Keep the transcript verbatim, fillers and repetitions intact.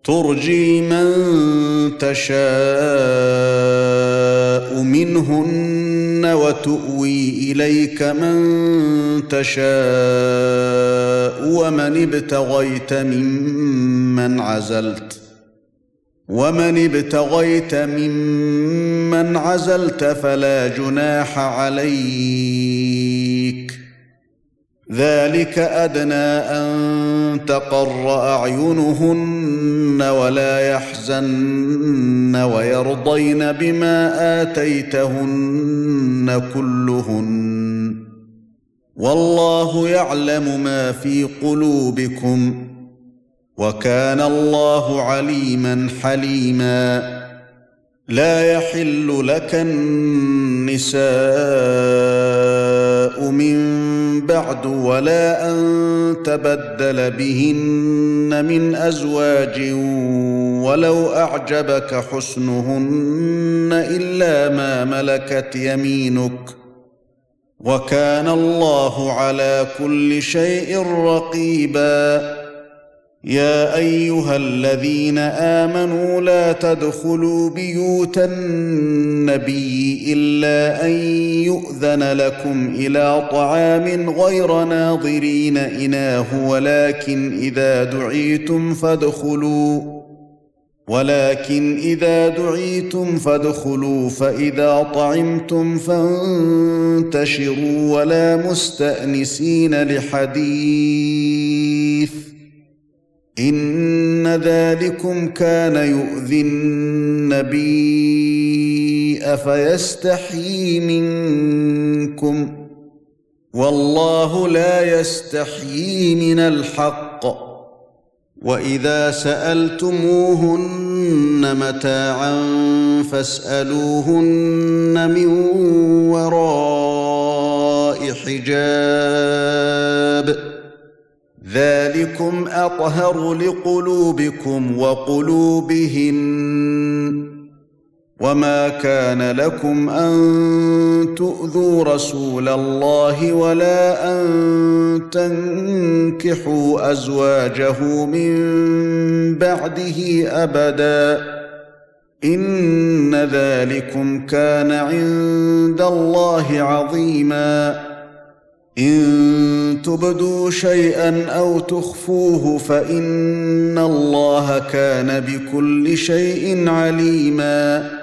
ترجي من تشاء منهن وتؤوي إليك من تشاء ومن ابتغيت ممن عزلت ومن ابتغيت ممن عزلت فلا جناح عليك ذلك أدنى أن تقر أعينهن ولا يحزن ويرضين بما آتيتهن كلهن والله يعلم ما في قلوبكم وكان الله عليما حليما لا يحل لك النساء من بعد ولا أن تبدل بهن من أزواج ولو أعجبك حسنهن إلا ما ملكت يمينك وكان الله على كل شيء رقيبا يا أيها الذين آمنوا لا تدخلوا بيوت النبي إلا أن يؤذن لكم إلى طعام غير ناظرين إناه ولكن إذا دعيتم فادخلوا ولكن إذا دعيتم فادخلوا فإذا طعمتم فانتشروا ولا مستأنسين لحديث إن ذلكم كان يؤذي النبي فيستحيي منكم والله لا يستحيي من الحق وإذا سألتموهن متاعا فاسألوهن من وراء حجاب ذلكم أطهر لقلوبكم وقلوبهن وما كان لكم أن تؤذوا رسول الله ولا أن تنكحوا أزواجه من بعده أبدا إن ذلكم كان عند الله عظيما إن تبدوا شيئا أو تخفوه فإن الله كان بكل شيء عليما